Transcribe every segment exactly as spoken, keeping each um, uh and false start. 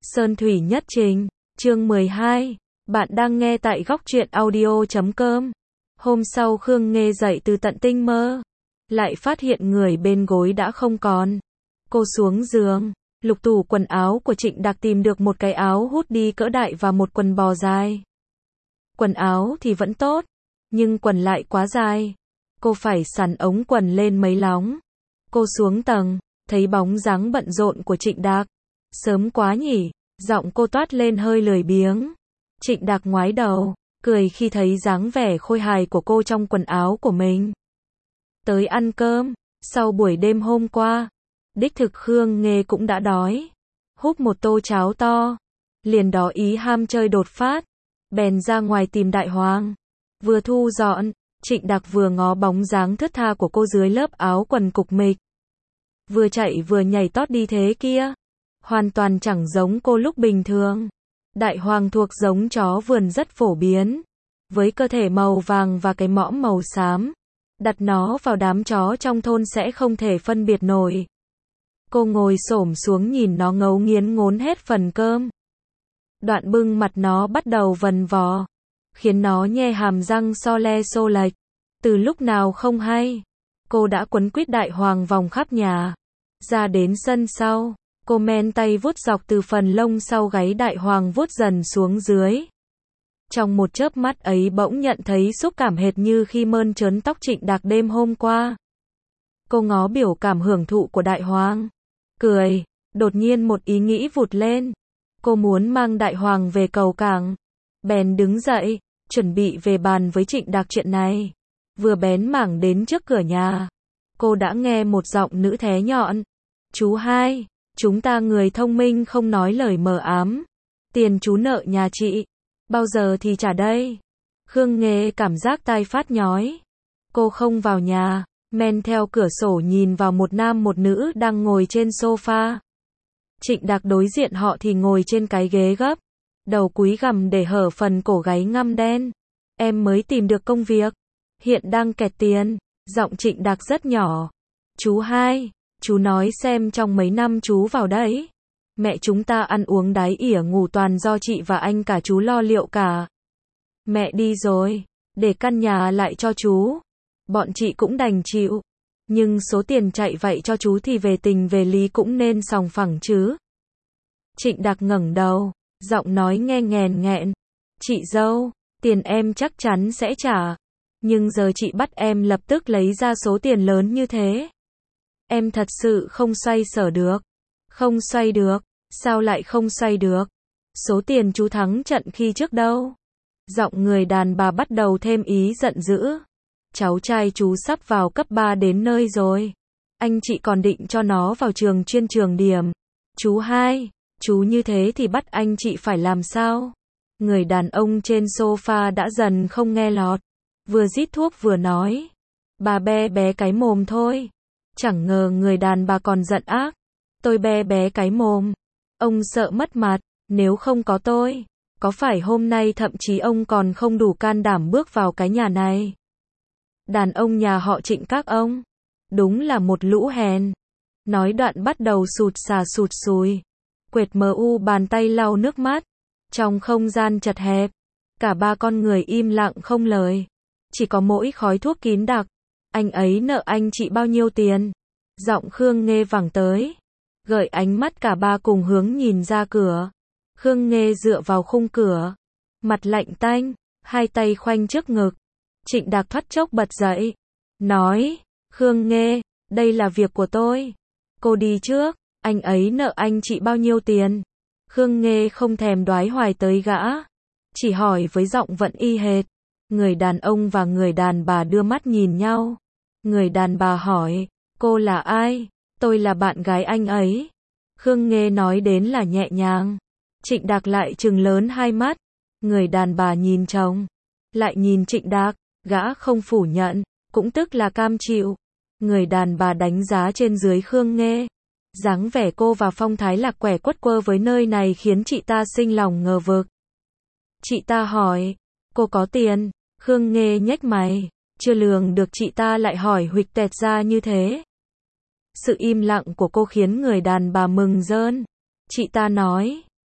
Sơn Thủy Nhất Trình, chương mười hai, bạn đang nghe tại góc truyện audio chấm com. Hôm sau Khương Nghê dậy từ tận tinh mơ, lại phát hiện người bên gối đã không còn. Cô xuống giường, lục tủ quần áo của Trịnh Đạc tìm được một cái áo hút đi cỡ đại và một quần bò dài. Quần áo thì vẫn tốt, nhưng quần lại quá dài. Cô phải sắn ống quần lên mấy lóng. Cô xuống tầng, thấy bóng dáng bận rộn của Trịnh Đạc. Sớm quá nhỉ, giọng cô toát lên hơi lười biếng. Trịnh Đạc ngoái đầu, cười khi thấy dáng vẻ khôi hài của cô trong quần áo của mình. Tới ăn cơm, sau buổi đêm hôm qua, đích thực Khương Nghê cũng đã đói. Húp một tô cháo to, liền đó ý ham chơi đột phát, bèn ra ngoài tìm Đại Hoàng. Vừa thu dọn, Trịnh Đạc vừa ngó bóng dáng thướt tha của cô dưới lớp áo quần cục mịch. Vừa chạy vừa nhảy tót đi thế kia, hoàn toàn chẳng giống cô lúc bình thường. Đại Hoàng thuộc giống chó vườn rất phổ biến, với cơ thể màu vàng và cái mõm màu xám. Đặt nó vào đám chó trong thôn sẽ không thể phân biệt nổi. Cô ngồi xổm xuống nhìn nó ngấu nghiến ngốn hết phần cơm. Đoạn bưng mặt nó bắt đầu vần vò, khiến nó nhe hàm răng so le xô lệch. Từ lúc nào không hay, cô đã quấn quýt Đại Hoàng vòng khắp nhà. Ra đến sân sau, cô men tay vuốt dọc từ phần lông sau gáy Đại Hoàng vuốt dần xuống dưới. Trong một chớp mắt ấy bỗng nhận thấy xúc cảm hệt như khi mơn trớn tóc Trịnh Đạc đêm hôm qua. Cô ngó biểu cảm hưởng thụ của Đại Hoàng, cười, đột nhiên một ý nghĩ vụt lên. Cô muốn mang Đại Hoàng về cầu cảng. Bèn đứng dậy, chuẩn bị về bàn với Trịnh Đạc chuyện này. Vừa bén mảng đến trước cửa nhà, cô đã nghe một giọng nữ thé nhọn. Chú hai, chúng ta người thông minh không nói lời mờ ám. Tiền chú nợ nhà chị, bao giờ thì trả đây? Khương Nghê cảm giác tai phát nhói. Cô không vào nhà, men theo cửa sổ nhìn vào một nam một nữ đang ngồi trên sofa. Trịnh Đạc đối diện họ thì ngồi trên cái ghế gấp, đầu cúi gằm để hở phần cổ gáy ngăm đen. Em mới tìm được công việc, hiện đang kẹt tiền. Giọng Trịnh Đạc rất nhỏ. Chú hai, chú nói xem trong mấy năm chú vào đấy, mẹ chúng ta ăn uống đái ỉa ngủ toàn do chị và anh cả chú lo liệu cả. Mẹ đi rồi, để căn nhà lại cho chú. Bọn chị cũng đành chịu. Nhưng số tiền chạy vậy cho chú thì về tình về lý cũng nên sòng phẳng chứ. Trịnh Đạc ngẩng đầu, giọng nói nghe nghèn nghẹn. Chị dâu, tiền em chắc chắn sẽ trả. Nhưng giờ chị bắt em lập tức lấy ra số tiền lớn như thế. Em thật sự không xoay sở được. Không xoay được. Sao lại không xoay được? Số tiền chú thắng trận khi trước đâu? Giọng người đàn bà bắt đầu thêm ý giận dữ. Cháu trai chú sắp vào cấp ba đến nơi rồi. Anh chị còn định cho nó vào trường chuyên trường điểm. Chú hai, chú như thế thì bắt anh chị phải làm sao? Người đàn ông trên sofa đã dần không nghe lọt. Vừa rít thuốc vừa nói. Bà be bé cái mồm thôi. Chẳng ngờ người đàn bà còn giận ác. Tôi be bé cái mồm. Ông sợ mất mặt. Nếu không có tôi, có phải hôm nay thậm chí ông còn không đủ can đảm bước vào cái nhà này? Đàn ông nhà họ Trịnh các ông, đúng là một lũ hèn. Nói đoạn bắt đầu sụt sà sụt sùi. Quệt mờ u bàn tay lau nước mắt. Trong không gian chật hẹp, cả ba con người im lặng không lời. Chỉ có mỗi khói thuốc kín đặc. Anh ấy nợ anh chị bao nhiêu tiền? Giọng Khương Nghê vẳng tới, gợi ánh mắt cả ba cùng hướng nhìn ra cửa. Khương Nghê dựa vào khung cửa, mặt lạnh tanh, hai tay khoanh trước ngực. Trịnh Đạc thoát chốc bật dậy, nói, Khương Nghê, đây là việc của tôi. Cô đi trước, anh ấy nợ anh chị bao nhiêu tiền? Khương Nghê không thèm đoái hoài tới gã, chỉ hỏi với giọng vẫn y hệt. Người đàn ông và người đàn bà đưa mắt nhìn nhau. Người đàn bà hỏi, cô là ai? Tôi là bạn gái anh ấy. Khương Nghê nói đến là nhẹ nhàng. Trịnh Đạc lại trừng lớn hai mắt. Người đàn bà nhìn chồng, lại nhìn Trịnh Đạc, gã không phủ nhận, cũng tức là cam chịu. Người đàn bà đánh giá trên dưới Khương Nghê. Dáng vẻ cô và phong thái lạc quẻ quất quơ với nơi này khiến chị ta sinh lòng ngờ vực. Chị ta hỏi, cô có tiền? Khương Nghê nhếch mày, chưa lường được chị ta lại hỏi huỵch tẹt ra như thế. Sự im lặng của cô khiến người đàn bà mừng rơn. Chị ta nói,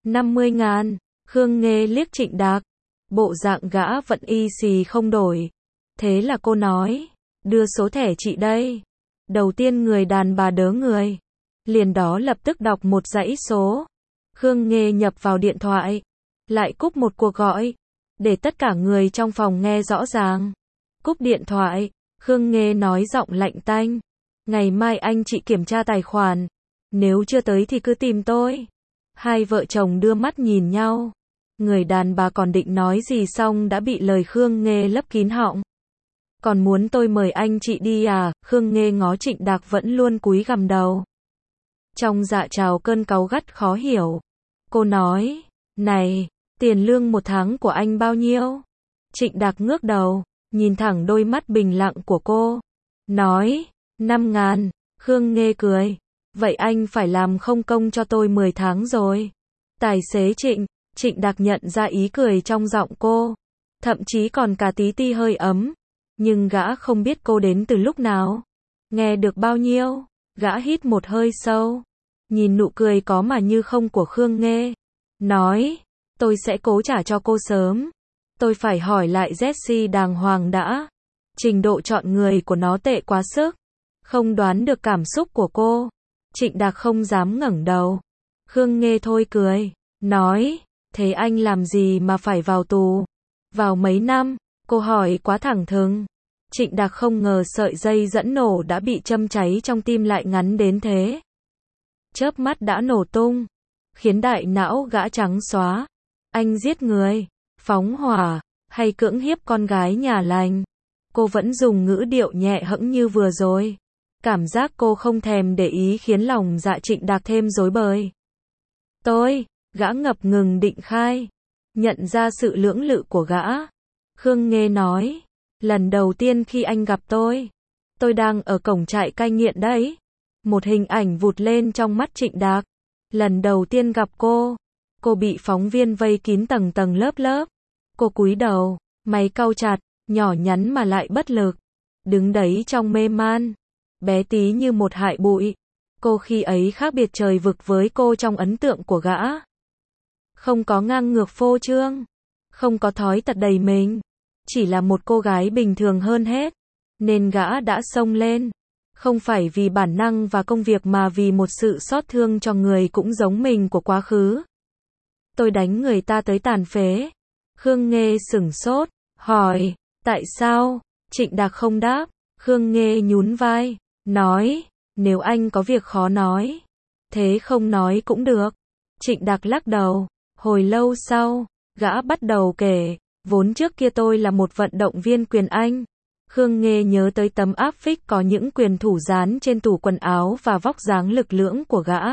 năm mươi ngàn. Khương Nghê liếc Trịnh Đạc. Bộ dạng gã vẫn y xì không đổi. Thế là cô nói, đưa số thẻ chị đây. Đầu tiên người đàn bà đớ người. Liền đó lập tức đọc một dãy số. Khương Nghê nhập vào điện thoại. Lại cúp một cuộc gọi. Để tất cả người trong phòng nghe rõ ràng. Cúp điện thoại. Khương Nghê nói giọng lạnh tanh. Ngày mai anh chị kiểm tra tài khoản. Nếu chưa tới thì cứ tìm tôi. Hai vợ chồng đưa mắt nhìn nhau. Người đàn bà còn định nói gì xong đã bị lời Khương Nghê lấp kín họng. Còn muốn tôi mời anh chị đi à? Khương Nghê ngó Trịnh Đạc vẫn luôn cúi gằm đầu. Trong dạ trào cơn cáu gắt khó hiểu. Cô nói, này, tiền lương một tháng của anh bao nhiêu? Trịnh Đạc ngước đầu, nhìn thẳng đôi mắt bình lặng của cô. Nói, năm ngàn. Khương Nghê cười. Vậy anh phải làm không công cho tôi mười tháng rồi. Tài xế Trịnh. Trịnh Đạc nhận ra ý cười trong giọng cô. Thậm chí còn cả tí ti hơi ấm. Nhưng gã không biết cô đến từ lúc nào. Nghe được bao nhiêu? Gã hít một hơi sâu. Nhìn nụ cười có mà như không của Khương Nghê. Nói, tôi sẽ cố trả cho cô sớm. Tôi phải hỏi lại Jessie đàng hoàng đã. Trình độ chọn người của nó tệ quá sức. Không đoán được cảm xúc của cô. Trịnh Đạc không dám ngẩng đầu. Khương Nghê thôi cười. Nói, thế anh làm gì mà phải vào tù? Vào mấy năm? Cô hỏi quá thẳng thừng. Trịnh Đạc không ngờ sợi dây dẫn nổ đã bị châm cháy trong tim lại ngắn đến thế. Chớp mắt đã nổ tung. Khiến đại não gã trắng xóa. Anh giết người, phóng hỏa, hay cưỡng hiếp con gái nhà lành? Cô vẫn dùng ngữ điệu nhẹ hẫng như vừa rồi. Cảm giác cô không thèm để ý khiến lòng dạ Trịnh Đạc thêm rối bời. Tôi, gã ngập ngừng định khai. Nhận ra sự lưỡng lự của gã. Khương Nghê nói, lần đầu tiên khi anh gặp tôi, tôi đang ở cổng trại cai nghiện đấy. Một hình ảnh vụt lên trong mắt Trịnh Đạc. Lần đầu tiên gặp cô, cô bị phóng viên vây kín tầng tầng lớp lớp. Cô cúi đầu, mày cau chặt, nhỏ nhắn mà lại bất lực. Đứng đấy trong mê man, bé tí như một hại bụi. Cô khi ấy khác biệt trời vực với cô trong ấn tượng của gã. Không có ngang ngược phô trương, không có thói tật đầy mình. Chỉ là một cô gái bình thường hơn hết. Nên gã đã xông lên. Không phải vì bản năng và công việc mà vì một sự xót thương cho người cũng giống mình của quá khứ. Tôi đánh người ta tới tàn phế. Khương Nghê sửng sốt, hỏi, tại sao? Trịnh Đạc không đáp. Khương Nghê nhún vai, nói, nếu anh có việc khó nói, thế không nói cũng được. Trịnh Đạc lắc đầu. Hồi lâu sau, gã bắt đầu kể, vốn trước kia tôi là một vận động viên quyền Anh. Khương Nghê nhớ tới tấm áp phích có những quyền thủ dán trên tủ quần áo và vóc dáng lực lưỡng của gã.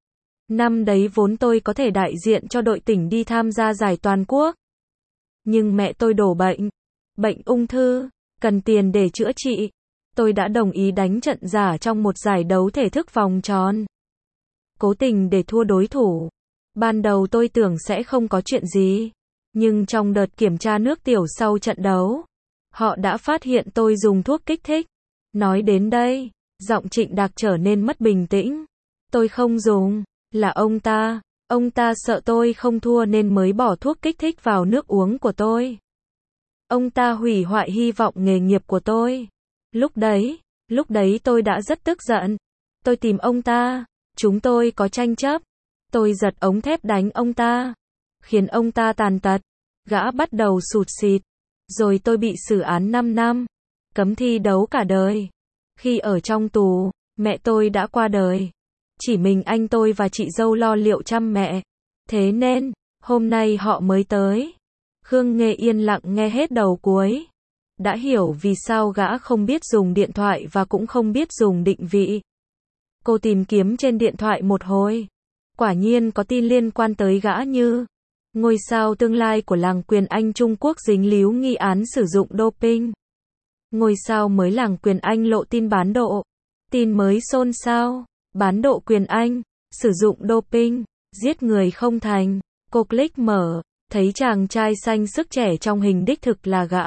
Năm đấy vốn tôi có thể đại diện cho đội tỉnh đi tham gia giải toàn quốc. Nhưng mẹ tôi đổ bệnh, bệnh ung thư, cần tiền để chữa trị. Tôi đã đồng ý đánh trận giả trong một giải đấu thể thức vòng tròn. Cố tình để thua đối thủ. Ban đầu tôi tưởng sẽ không có chuyện gì. Nhưng trong đợt kiểm tra nước tiểu sau trận đấu, họ đã phát hiện tôi dùng thuốc kích thích. Nói đến đây, giọng Trịnh Đạc trở nên mất bình tĩnh. Tôi không dùng, là ông ta. Ông ta sợ tôi không thua nên mới bỏ thuốc kích thích vào nước uống của tôi. Ông ta hủy hoại hy vọng nghề nghiệp của tôi. Lúc đấy, lúc đấy tôi đã rất tức giận. Tôi tìm ông ta, chúng tôi có tranh chấp. Tôi giật ống thép đánh ông ta, khiến ông ta tàn tật. Gã bắt đầu sụt sịt. Rồi tôi bị xử án năm năm, cấm thi đấu cả đời. Khi ở trong tù, mẹ tôi đã qua đời. Chỉ mình anh tôi và chị dâu lo liệu chăm mẹ. Thế nên, hôm nay họ mới tới. Khương Nghê yên lặng nghe hết đầu cuối. Đã hiểu vì sao gã không biết dùng điện thoại và cũng không biết dùng định vị. Cô tìm kiếm trên điện thoại một hồi. Quả nhiên có tin liên quan tới gã như ngôi sao tương lai của làng quyền Anh Trung Quốc dính líu nghi án sử dụng doping. Ngôi sao mới làng quyền Anh lộ tin bán độ. Tin mới xôn xao. Bán độ quyền Anh, sử dụng doping, giết người không thành. Cô click mở, thấy chàng trai xanh sức trẻ trong hình đích thực là gã.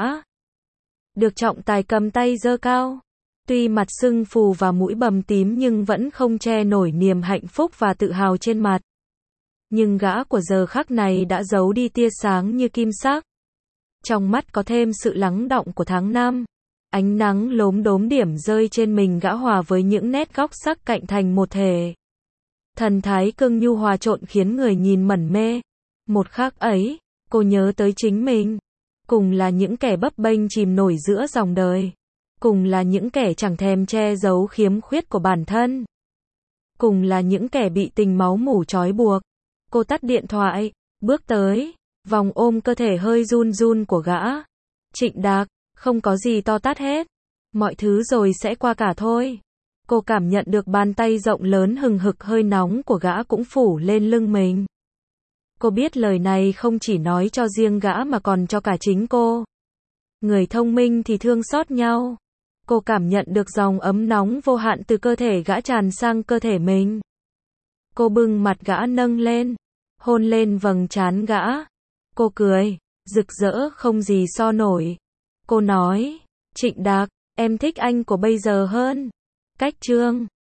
Được trọng tài cầm tay giơ cao. Tuy mặt sưng phù và mũi bầm tím nhưng vẫn không che nổi niềm hạnh phúc và tự hào trên mặt. Nhưng gã của giờ khắc này đã giấu đi tia sáng như kim sắc. Trong mắt có thêm sự lắng đọng của tháng năm. Ánh nắng lốm đốm điểm rơi trên mình gã hòa với những nét góc sắc cạnh thành một thể. Thần thái cưng nhu hòa trộn khiến người nhìn mẩn mê. Một khắc ấy, cô nhớ tới chính mình. Cùng là những kẻ bấp bênh chìm nổi giữa dòng đời. Cùng là những kẻ chẳng thèm che giấu khiếm khuyết của bản thân. Cùng là những kẻ bị tình máu mủ trói buộc. Cô tắt điện thoại, bước tới, vòng ôm cơ thể hơi run run của gã. Trịnh Đạc, không có gì to tát hết. Mọi thứ rồi sẽ qua cả thôi. Cô cảm nhận được bàn tay rộng lớn hừng hực hơi nóng của gã cũng phủ lên lưng mình. Cô biết lời này không chỉ nói cho riêng gã mà còn cho cả chính cô. Người thông minh thì thương xót nhau. Cô cảm nhận được dòng ấm nóng vô hạn từ cơ thể gã tràn sang cơ thể mình. Cô bưng mặt gã nâng lên, hôn lên vầng trán gã. Cô cười, rực rỡ không gì so nổi. Cô nói, Trịnh Đạc, em thích anh của bây giờ hơn. Cách chương